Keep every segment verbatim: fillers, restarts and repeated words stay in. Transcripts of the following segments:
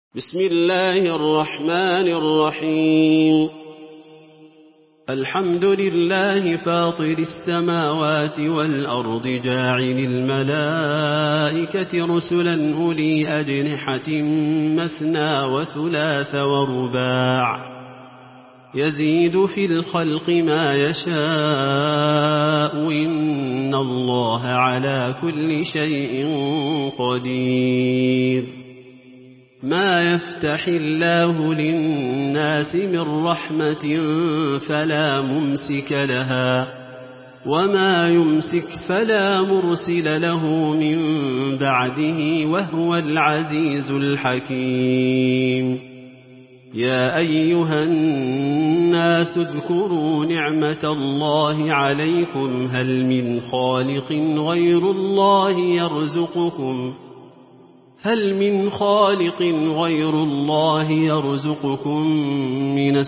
بسم الله الرحمن الرحيم. الحمد لله فاطر السماوات والأرض جاعل الملائكة رسلا أولي أجنحة مثنى وثلاث ورباع يزيد في الخلق ما يشاء إن الله على كل شيء قدير. ما يفتح الله للناس من رحمة فلا ممسك لها وما يمسك فلا مرسل له من بعده وهو العزيز الحكيم. يا أيها الناس اذكروا نعمة الله عليكم هل من خالق غير الله يرزقكم هل من خالق غير الله يرزقكم من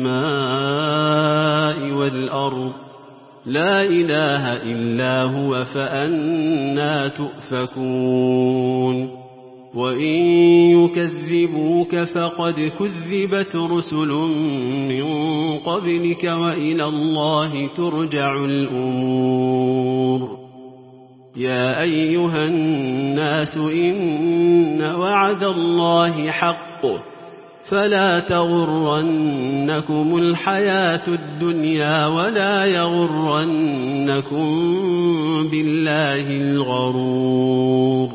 السماء والأرض لا إله إلا هو فأنى تؤفكون. وإن يكذبوك فقد كذبت رسل من قبلك وإلى الله ترجع الأمور. يا أيها الناس إن وعد الله حق فلا تغرنكم الحياة الدنيا ولا يغرنكم بالله الغرور.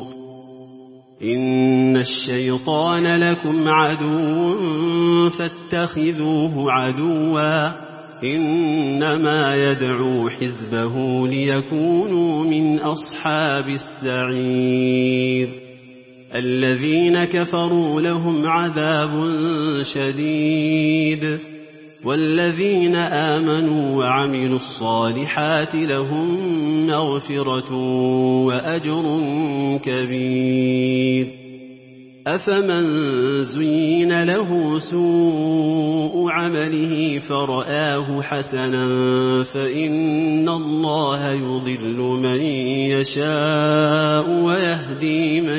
إن الشيطان لكم عدو فاتخذوه عدوا إنما يدعو حزبه ليكونوا من أصحاب السعير. الذين كفروا لهم عذاب شديد والذين آمنوا وعملوا الصالحات لهم مغفرة وأجر كبير. أفمن زين له سوء عمله فرآه حسنا فإن الله يضل من يشاء ويهدي من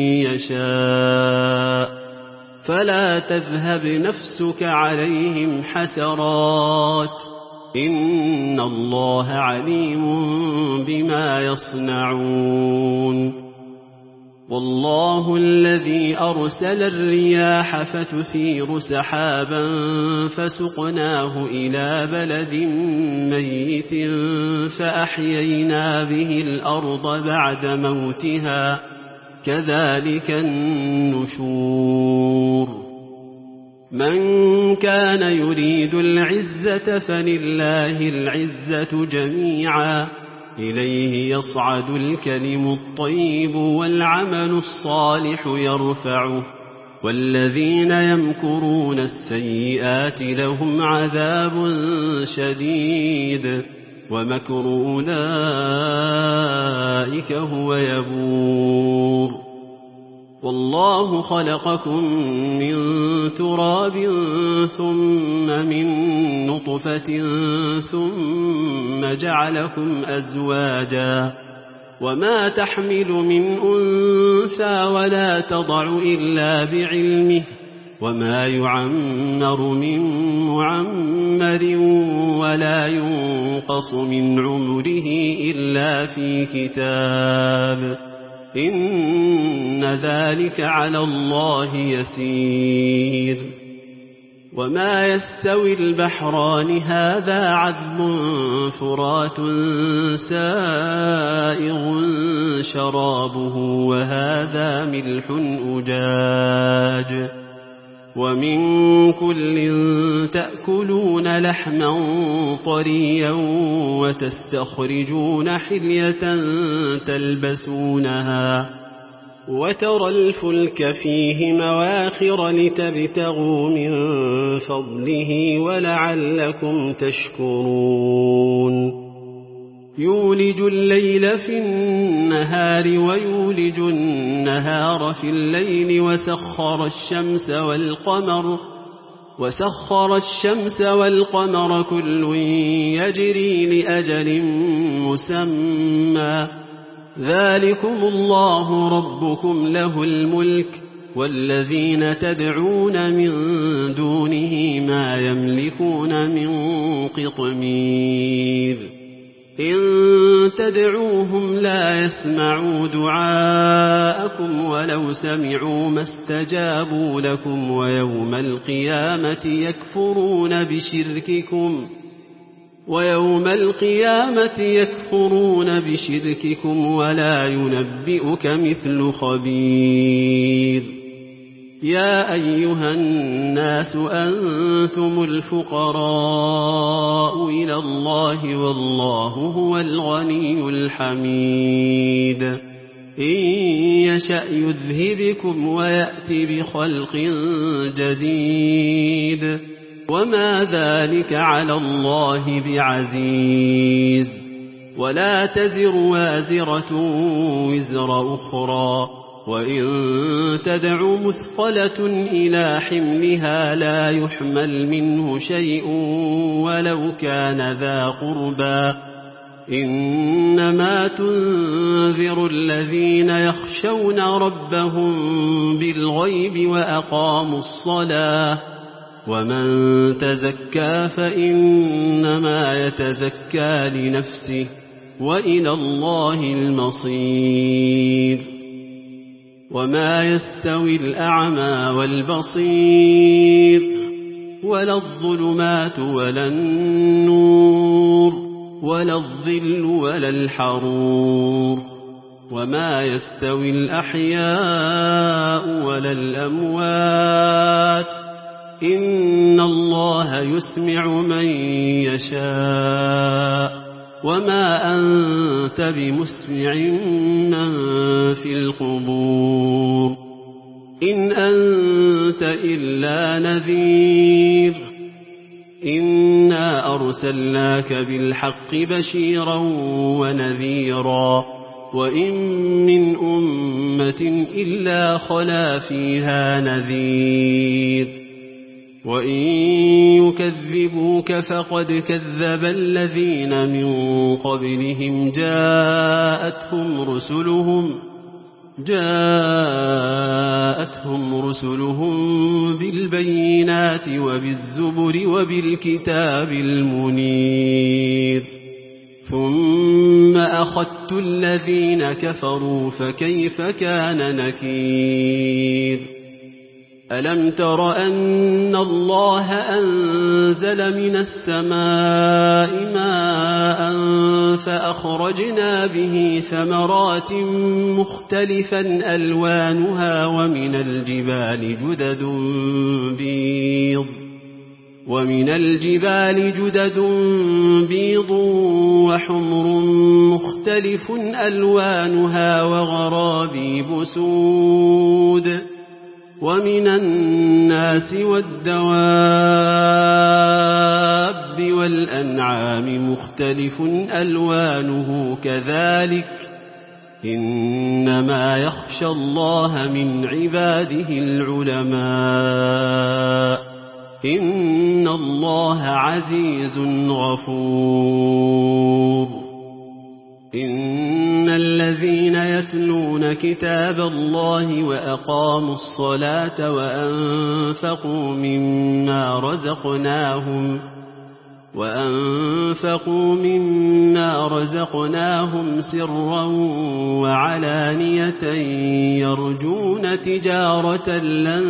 يشاء فلا تذهب نفسك عليهم حسرات إن الله عليم بما يصنعون. والله الذي أرسل الرياح فتثير سحابا فسقناه إلى بلد ميت فأحيينا به الأرض بعد موتها كذلك النشور. من كان يريد العزة فلله العزة جميعا إليه يصعد الكلم الطيب والعمل الصالح يرفعه والذين يمكرون السيئات لهم عذاب شديد ومكر أولئك هو يبور. والله خلقكم من تراب ثم من نطفة ثم جعلكم أزواجا وما تحمل من أنثى ولا تضع إلا بعلمه وما يعمر من معمر ولا ينقص من عمره إلا في كتاب إن ذلك على الله يسير. وما يستوي البحران هذا عذب فرات سائغ شرابه وهذا ملح أجاج ومن كل تأكلون لحما طريا وتستخرجون حلية تلبسونها وترى الفلك فيه مواخر لتبتغوا من فضله ولعلكم تشكرون. يولج الليل في النهار ويولج النهار في الليل وسخر الشمس والقمر وسخر الشمس والقمر كل يجري لأجل مسمى ذلكم الله ربكم له الملك والذين تدعون من دونه ما يملكون من قطمير إن تدعوهم لا يسمعوا دعاءكم ولو سمعوا ما استجابوا لكم ويوم القيامة يكفرون بشرككم ويوم القيامة يكفرون بشرككم ولا ينبئك مثل خبير يا أيها الناس أنتم الفقراء إلى الله والله هو الغني الحميد إن يشأ يذهبكم ويأتي بخلق جديد وما ذلك على الله بعزيز ولا تزر وازرة وزر أخرى وإن تدع مثقلة إلى حملها لا يحمل منه شيء ولو كان ذا قربى إنما تنذر الذين يخشون ربهم بالغيب وأقاموا الصلاة ومن تزكى فإنما يتزكى لنفسه وإلى الله المصير وما يستوي الأعمى والبصير ولا الظلمات ولا النور ولا الظل ولا الحرور وما يستوي الأحياء ولا الأموات إن الله يسمع من يشاء وما أنت بمسمع من في القبور إن أنت إلا نذير إنا أرسلناك بالحق بشيرا ونذيرا وإن من أمة إلا خلا فيها نذير وإن يكذبوك فقد كذب الذين من قبلهم جاءتهم رسلهم جاءتهم رسلهم بالبينات وبالزبر وبالكتاب المنير ثم أخذت الذين كفروا فكيف كان نكير ألم تر أن الله أنزل من السماء ماء فأخرجنا به ثمرات مختلفا ألوانها ومن الجبال جدد بيض ومن الجبال جدد بيض وحمر مختلف ألوانها وغرابيب سود ومن الناس والدواب والأنعام مختلف ألوانه كذلك إنما يخشى الله من عباده العلماء إن الله عزيز غفور إن الذين يتلون كتاب الله وأقاموا الصلاة وأنفقوا مما رزقناهم وأنفقوا مما رزقناهم سرا وعلانية يرجون تجارة لن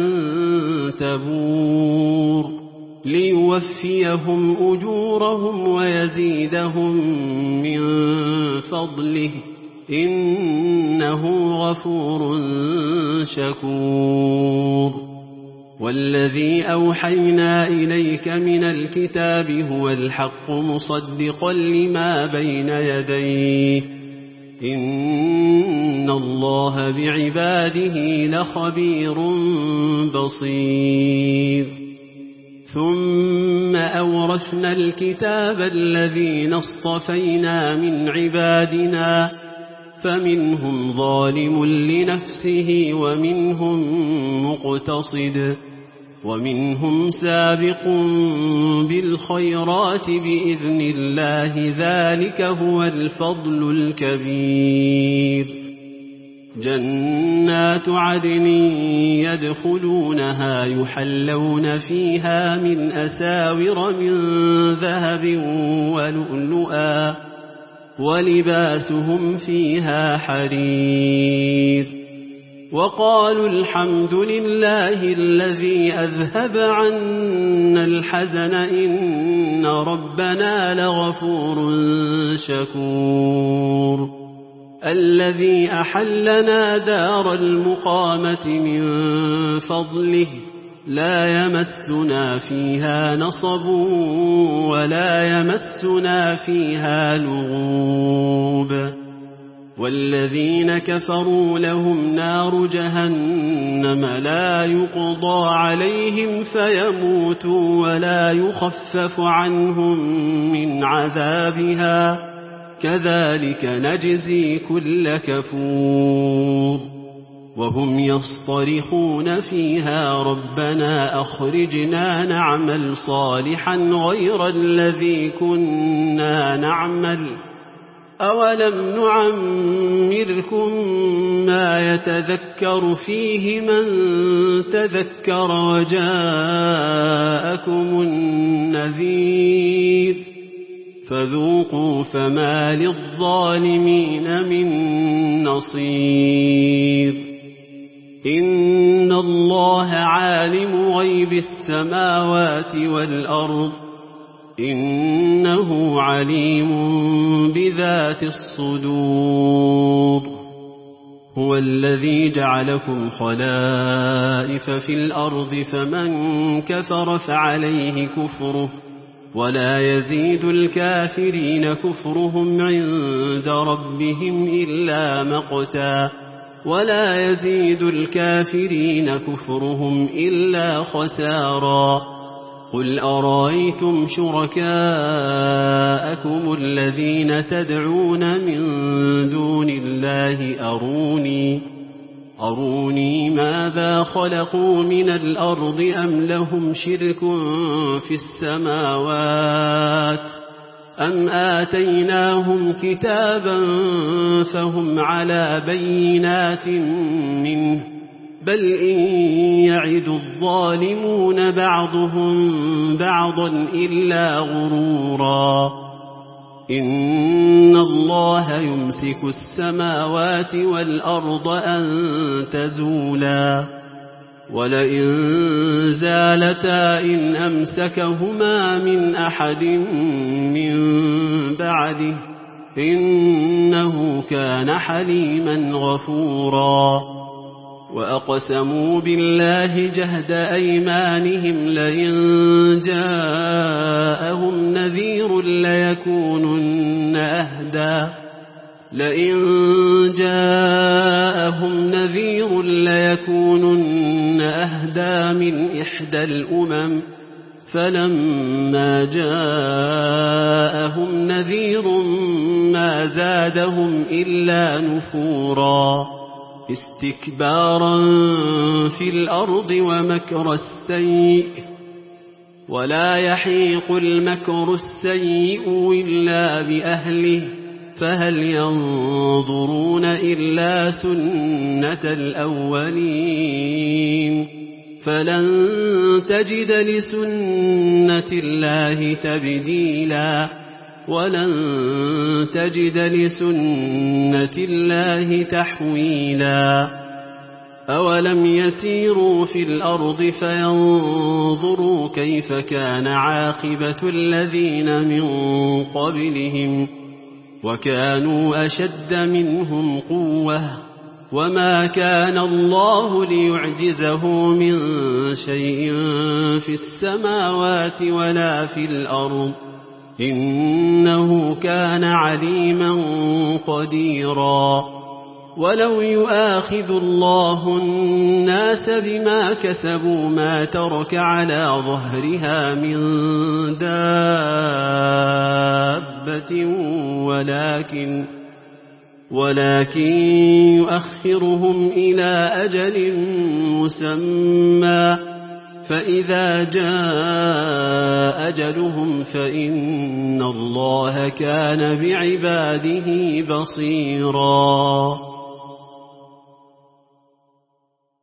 تبور ليوفيهم أجورهم ويزيدهم من فضله إنه غفور شكور والذي أوحينا إليك من الكتاب هو الحق مصدقا لما بين يديه إن الله بعباده لخبير بصير ثم أورثنا الكتاب الذين اصطفينا من عبادنا فمنهم ظالم لنفسه ومنهم مقتصد ومنهم سابق بالخيرات بإذن الله ذلك هو الفضل الكبير جنات عدن يدخلونها يحلون فيها من أساور من ذهب ولؤلؤا ولباسهم فيها حرير وقالوا الحمد لله الذي أذهب عنا الحزن إن ربنا لغفور شكور الذي أحلنا دار المقامة من فضله لا يمسنا فيها نصب ولا يمسنا فيها لغوب والذين كفروا لهم نار جهنم لا يقضى عليهم فيموتوا ولا يخفف عنهم من عذابها كذلك نجزي كل كفور وهم يصطرخون فيها ربنا أخرجنا نعمل صالحا غير الذي كنا نعمل أولم نعمركم ما يتذكر فيه من تذكر وجاءكم النذير فذوقوا فما للظالمين من نصير إن الله عالم غيب السماوات والأرض إنه عليم بذات الصدور هو الذي جعلكم خلائف في الأرض فمن كفر فعليه كفره ولا يزيد الكافرين كفرهم عند ربهم إلا مقتا ولا يزيد الكافرين كفرهم إلا خسارا قل أرأيتم شركاءكم الذين تدعون من دون الله أروني أروني ماذا خلقوا من الأرض أم لهم شرك في السماوات أم آتيناهم كتابا فهم على بينات منه بل إن يعد الظالمون بعضهم بعضا إلا غرورا إن الله يمسك السماوات والأرض أن تزولا ولئن زالتا إن أمسكهما من أحد من بعده إنه كان حليما غفورا وأقسموا بالله جهد أيمانهم لئن جاءهم نذير ليكونن أهدى لئن جاءهم نذير ليكونن أهدى من إحدى الأمم فلما جاءهم نذير ما زادهم إلا نفورا استكبارا في الأرض ومكر السيء ولا يحيق المكر السيء إلا بأهله فهل ينظرون إلا سنة الأولين فلن تجد لسنة الله تبديلا ولن تجد لسنة الله تحويلا أولم يسيروا في الأرض فينظروا كيف كان عاقبة الذين من قبلهم وكانوا أشد منهم قوة وما كان الله ليعجزه من شيء في السماوات ولا في الأرض إنه كان عليما قديرا ولو يؤاخذ الله الناس بما كسبوا ما ترك على ظهرها من دابة ولكن ولكن يؤخرهم إلى أجل مسمى فإذا جاء أجلهم فإن الله كان بعباده بصيراً